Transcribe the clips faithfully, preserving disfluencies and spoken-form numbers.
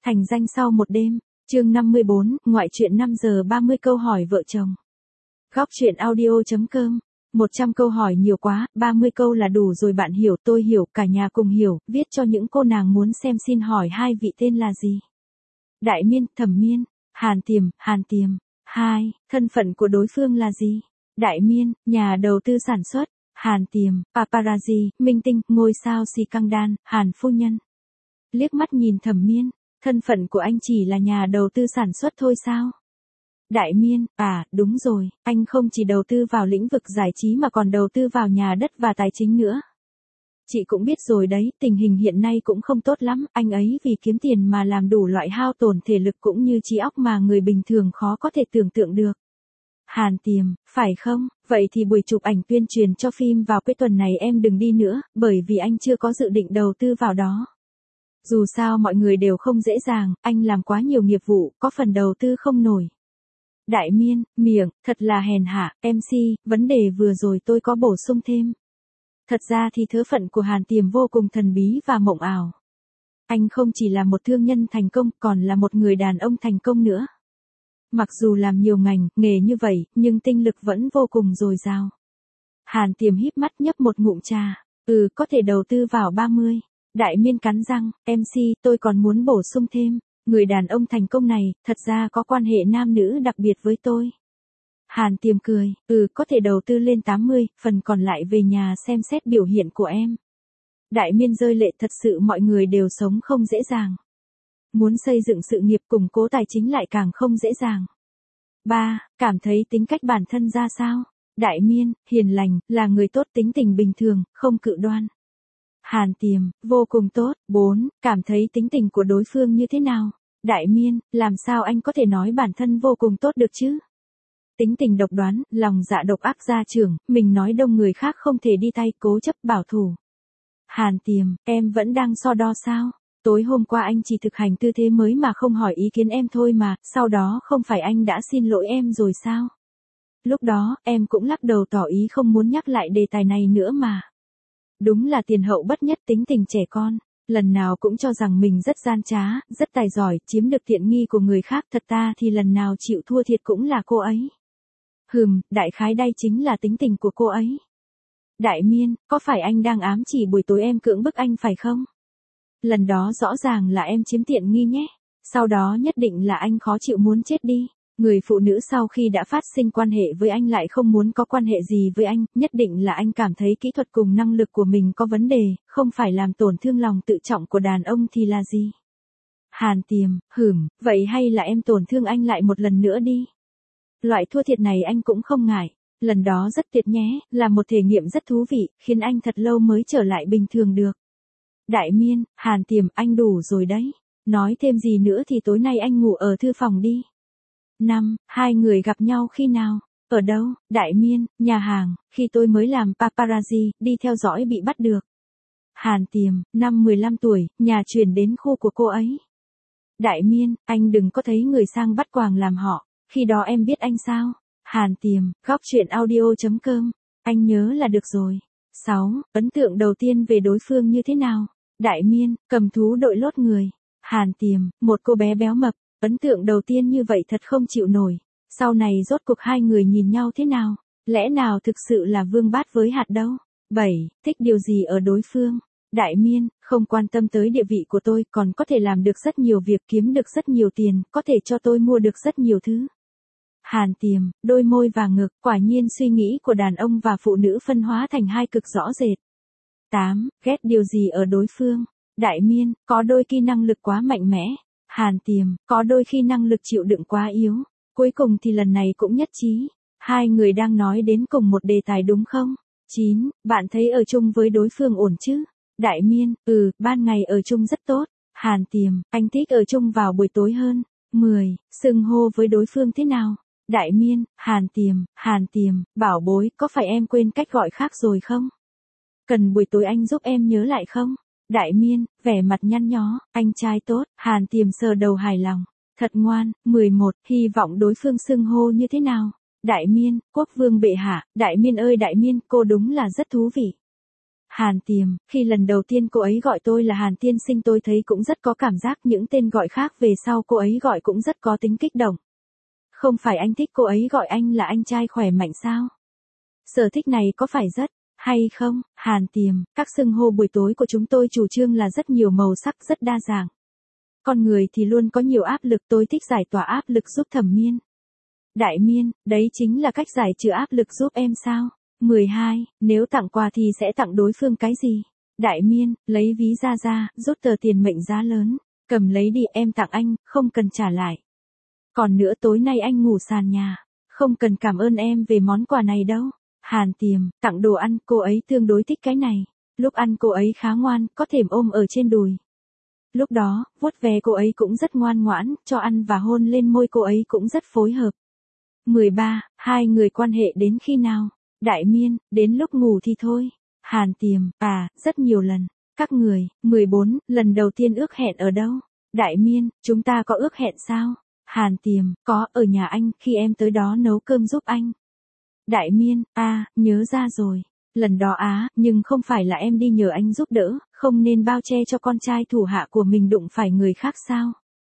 Thành danh sau một đêm, chương năm mươi bốn, ngoại truyện năm giờ ba mươi câu hỏi vợ chồng. Góc truyện audio.com, một trăm câu hỏi nhiều quá, ba mươi câu là đủ rồi, bạn hiểu, tôi hiểu, cả nhà cùng hiểu, viết cho những cô nàng muốn xem. Xin hỏi hai vị tên là gì? Đại Miên, Thẩm Miên. Hàn Tiềm, Hàn Tiềm. Hai, thân phận của đối phương là gì? Đại Miên, nhà đầu tư sản xuất. Hàn Tiềm, paparazzi, minh tinh, ngôi sao xì căng đan. Hàn phu nhân. Liếc mắt nhìn Thẩm Miên, thân phận của anh chỉ là nhà đầu tư sản xuất thôi sao? Đại Miên, à, đúng rồi, anh không chỉ đầu tư vào lĩnh vực giải trí mà còn đầu tư vào nhà đất và tài chính nữa. Chị cũng biết rồi đấy, tình hình hiện nay cũng không tốt lắm, anh ấy vì kiếm tiền mà làm đủ loại hao tổn thể lực cũng như trí óc mà người bình thường khó có thể tưởng tượng được. Hàn Tiềm, phải không? Vậy thì buổi chụp ảnh tuyên truyền cho phim vào cuối tuần này em đừng đi nữa, bởi vì anh chưa có dự định đầu tư vào đó. Dù sao mọi người đều không dễ dàng, anh làm quá nhiều nghiệp vụ, có phần đầu tư không nổi. Đại Miên, miệng, thật là hèn hạ, em xê, vấn đề vừa rồi tôi có bổ sung thêm. Thật ra thì thứ phận của Hàn Tiềm vô cùng thần bí và mộng ảo. Anh không chỉ là một thương nhân thành công, còn là một người đàn ông thành công nữa. Mặc dù làm nhiều ngành, nghề như vậy, nhưng tinh lực vẫn vô cùng dồi dào. Hàn Tiềm híp mắt nhấp một ngụm trà, ừ, có thể đầu tư vào ba mươi. Đại Miên cắn răng, em xê, tôi còn muốn bổ sung thêm, người đàn ông thành công này, thật ra có quan hệ nam nữ đặc biệt với tôi. Hàn Tiềm cười, ừ, có thể đầu tư lên tám mươi, phần còn lại về nhà xem xét biểu hiện của em. Đại Miên rơi lệ, thật sự mọi người đều sống không dễ dàng. Muốn xây dựng sự nghiệp củng cố tài chính lại càng không dễ dàng. ba. Cảm thấy tính cách bản thân ra sao? Đại Miên, hiền lành, là người tốt, tính tình bình thường, không cự đoan. Hàn Tiềm, vô cùng tốt. bốn. Cảm thấy tính tình của đối phương như thế nào? Đại Miên, làm sao anh có thể nói bản thân vô cùng tốt được chứ? Tính tình độc đoán, lòng dạ độc ác gia trưởng, mình nói đông người khác không thể đi tay, cố chấp bảo thủ. Hàn Tiềm, em vẫn đang so đo sao? Tối hôm qua anh chỉ thực hành tư thế mới mà không hỏi ý kiến em thôi mà, sau đó không phải anh đã xin lỗi em rồi sao? Lúc đó, em cũng lắc đầu tỏ ý không muốn nhắc lại đề tài này nữa mà. Đúng là tiền hậu bất nhất, tính tình trẻ con, lần nào cũng cho rằng mình rất gian trá, rất tài giỏi, chiếm được tiện nghi của người khác, thật ta thì lần nào chịu thua thiệt cũng là cô ấy. Hừm, đại khái đây chính là tính tình của cô ấy. Đại Miên, có phải anh đang ám chỉ buổi tối em cưỡng bức anh phải không? Lần đó rõ ràng là em chiếm tiện nghi nhé, sau đó nhất định là anh khó chịu muốn chết đi. Người phụ nữ sau khi đã phát sinh quan hệ với anh lại không muốn có quan hệ gì với anh, nhất định là anh cảm thấy kỹ thuật cùng năng lực của mình có vấn đề, không phải làm tổn thương lòng tự trọng của đàn ông thì là gì? Hàn Tiềm, hửm, vậy hay là em tổn thương anh lại một lần nữa đi? Loại thua thiệt này anh cũng không ngại, lần đó rất tuyệt nhé, là một thể nghiệm rất thú vị, khiến anh thật lâu mới trở lại bình thường được. Đại Miên, Hàn Tiềm, anh đủ rồi đấy, nói thêm gì nữa thì tối nay anh ngủ ở thư phòng đi. năm. Hai người gặp nhau khi nào? Ở đâu? Đại Miên, nhà hàng, khi tôi mới làm paparazzi, đi theo dõi bị bắt được. Hàn Tiềm, năm mười lăm tuổi, nhà chuyển đến khu của cô ấy. Đại Miên, anh đừng có thấy người sang bắt quàng làm họ, khi đó em biết anh sao? Hàn Tiềm, góc truyện audio.com, anh nhớ là được rồi. sáu. Ấn tượng đầu tiên về đối phương như thế nào? Đại Miên, cầm thú đội lốt người. Hàn Tiềm, một cô bé béo mập. Ấn tượng đầu tiên như vậy thật không chịu nổi. Sau này rốt cuộc hai người nhìn nhau thế nào? Lẽ nào thực sự là vương bát với hạt đâu? bảy. Thích điều gì ở đối phương? Đại Miên, không quan tâm tới địa vị của tôi, còn có thể làm được rất nhiều việc, kiếm được rất nhiều tiền, có thể cho tôi mua được rất nhiều thứ. Hàn Tiềm, đôi môi và ngực, quả nhiên suy nghĩ của đàn ông và phụ nữ phân hóa thành hai cực rõ rệt. tám. Ghét điều gì ở đối phương? Đại Miên, có đôi khi năng lực quá mạnh mẽ. Hàn Tiềm, có đôi khi năng lực chịu đựng quá yếu. Cuối cùng thì lần này cũng nhất trí. Hai người đang nói đến cùng một đề tài đúng không? chín. Bạn thấy ở chung với đối phương ổn chứ? Đại Miên, ừ, ban ngày ở chung rất tốt. Hàn Tiềm, anh thích ở chung vào buổi tối hơn. mười. Xưng hô với đối phương thế nào? Đại Miên, Hàn Tiềm, Hàn Tiềm, bảo bối, có phải em quên cách gọi khác rồi không? Cần buổi tối anh giúp em nhớ lại không? Đại Miên, vẻ mặt nhăn nhó, anh trai tốt. Hàn Tiềm sờ đầu hài lòng. Thật ngoan. mười một. Hy vọng đối phương xưng hô như thế nào? Đại Miên, quốc vương bệ hạ. Đại Miên ơi Đại Miên, cô đúng là rất thú vị. Hàn Tiềm, khi lần đầu tiên cô ấy gọi tôi là Hàn tiên sinh tôi thấy cũng rất có cảm giác, những tên gọi khác về sau cô ấy gọi cũng rất có tính kích động. Không phải anh thích cô ấy gọi anh là anh trai khỏe mạnh sao? Sở thích này có phải rất hay không? Hàn Tiềm, các xưng hô buổi tối của chúng tôi chủ trương là rất nhiều màu sắc, rất đa dạng. Con người thì luôn có nhiều áp lực, tôi thích giải tỏa áp lực giúp Thẩm Miên. Đại Miên, đấy chính là cách giải trừ áp lực giúp em sao? mười hai, nếu tặng quà thì sẽ tặng đối phương cái gì? Đại Miên, lấy ví ra ra, rút tờ tiền mệnh giá lớn, cầm lấy đi, em tặng anh, không cần trả lại. Còn nữa, tối nay anh ngủ sàn nhà, không cần cảm ơn em về món quà này đâu. Hàn Tiềm, tặng đồ ăn, cô ấy tương đối thích cái này. Lúc ăn cô ấy khá ngoan, có thèm ôm ở trên đùi. Lúc đó, vuốt ve cô ấy cũng rất ngoan ngoãn, cho ăn và hôn lên môi cô ấy cũng rất phối hợp. mười ba, hai người quan hệ đến khi nào? Đại Miên, đến lúc ngủ thì thôi. Hàn Tiềm, à, rất nhiều lần. Các người, mười bốn, lần đầu tiên ước hẹn ở đâu? Đại Miên, chúng ta có ước hẹn sao? Hàn Tiềm, có, ở nhà anh, khi em tới đó nấu cơm giúp anh. Đại Miên, à, nhớ ra rồi. Lần đó á, nhưng không phải là em đi nhờ anh giúp đỡ, không nên bao che cho con trai thủ hạ của mình đụng phải người khác sao?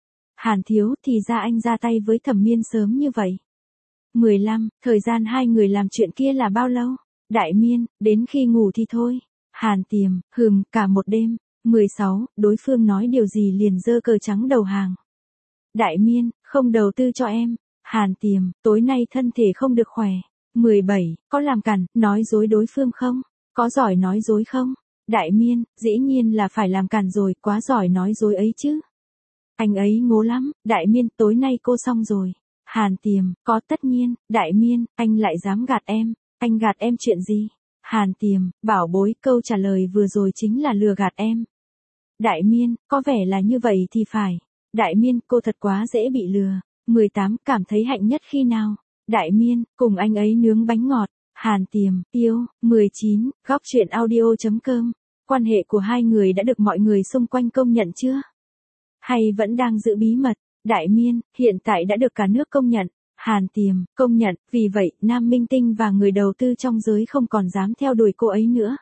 Hàn Thiếu, thì ra anh ra tay với Thẩm Miên sớm như vậy. mười lăm, thời gian hai người làm chuyện kia là bao lâu? Đại Miên, đến khi ngủ thì thôi. Hàn Tiềm, hừm, cả một đêm. mười sáu, đối phương nói điều gì liền giơ cờ trắng đầu hàng. Đại Miên, không đầu tư cho em. Hàn Tiềm, tối nay thân thể không được khỏe. mười bảy, có làm cản, nói dối đối phương không? Có giỏi nói dối không? Đại Miên, dĩ nhiên là phải làm cản rồi, quá giỏi nói dối ấy chứ. Anh ấy ngố lắm. Đại Miên, tối nay cô xong rồi. Hàn Tiềm, có tất nhiên. Đại Miên, anh lại dám gạt em. Anh gạt em chuyện gì? Hàn Tiềm, bảo bối, câu trả lời vừa rồi chính là lừa gạt em. Đại Miên, có vẻ là như vậy thì phải. Đại Miên, cô thật quá dễ bị lừa. mười tám, cảm thấy hạnh nhất khi nào? Đại Miên, cùng anh ấy nướng bánh ngọt. Hàn Tiềm, yêu. mười chín, góc truyện audio chấm com. Quan hệ của hai người đã được mọi người xung quanh công nhận chưa? Hay vẫn đang giữ bí mật? Đại Miên, hiện tại đã được cả nước công nhận. Hàn Tiềm, công nhận, vì vậy, nam minh tinh và người đầu tư trong giới không còn dám theo đuổi cô ấy nữa.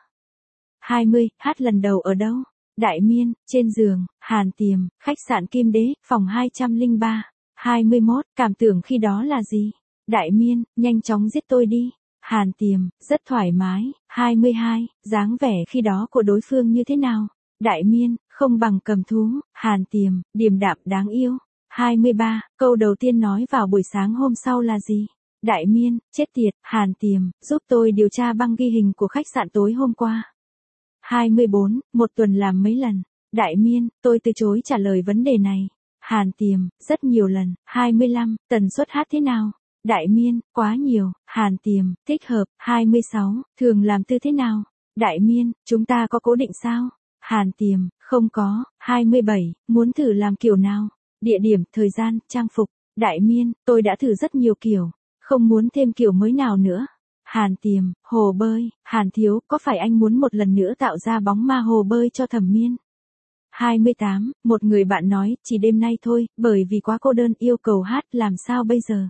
hai mươi, hát lần đầu ở đâu? Đại Miên, trên giường. Hàn Tiềm, khách sạn Kim Đế, phòng hai trăm lẻ ba. hai mươi mốt, cảm tưởng khi đó là gì? Đại Miên, nhanh chóng giết tôi đi. Hàn Tiềm, rất thoải mái. hai mươi hai, dáng vẻ khi đó của đối phương như thế nào? Đại Miên, không bằng cầm thú. Hàn Tiềm, điềm đạm đáng yêu. hai mươi ba, câu đầu tiên nói vào buổi sáng hôm sau là gì? Đại Miên, chết tiệt. Hàn Tiềm, giúp tôi điều tra băng ghi hình của khách sạn tối hôm qua. hai mươi bốn, một tuần làm mấy lần? Đại Miên, tôi từ chối trả lời vấn đề này. Hàn Tiềm, rất nhiều lần. hai mươi lăm, tần suất hát thế nào? Đại Miên, quá nhiều. Hàn Tiềm, thích hợp. hai mươi sáu, thường làm tư thế nào? Đại Miên, chúng ta có cố định sao? Hàn Tiềm, không có. hai mươi bảy, muốn thử làm kiểu nào? Địa điểm, thời gian, trang phục. Đại Miên, tôi đã thử rất nhiều kiểu, không muốn thêm kiểu mới nào nữa. Hàn Tiềm, hồ bơi. Hàn Thiếu, có phải anh muốn một lần nữa tạo ra bóng ma hồ bơi cho Thẩm Miên? hai mươi tám, một người bạn nói, chỉ đêm nay thôi, bởi vì quá cô đơn, yêu cầu hát, làm sao bây giờ?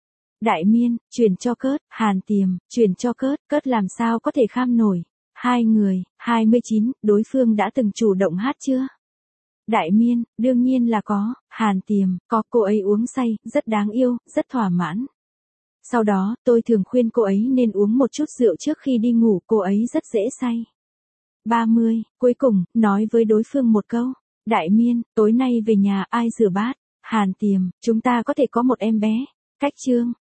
Đại Miên, chuyển cho Cớt. Hàn Tiềm, chuyển cho Cớt, Cớt làm sao có thể kham nổi. Hai người. hai mươi chín, đối phương đã từng chủ động hát chưa? Đại Miên, đương nhiên là có. Hàn Tiềm, có, cô ấy uống say, rất đáng yêu, rất thỏa mãn. Sau đó, tôi thường khuyên cô ấy nên uống một chút rượu trước khi đi ngủ, cô ấy rất dễ say. ba mươi, cuối cùng, nói với đối phương một câu. Đại Miên, tối nay về nhà ai rửa bát? Hàn Tiềm, chúng ta có thể có một em bé. Cách chương.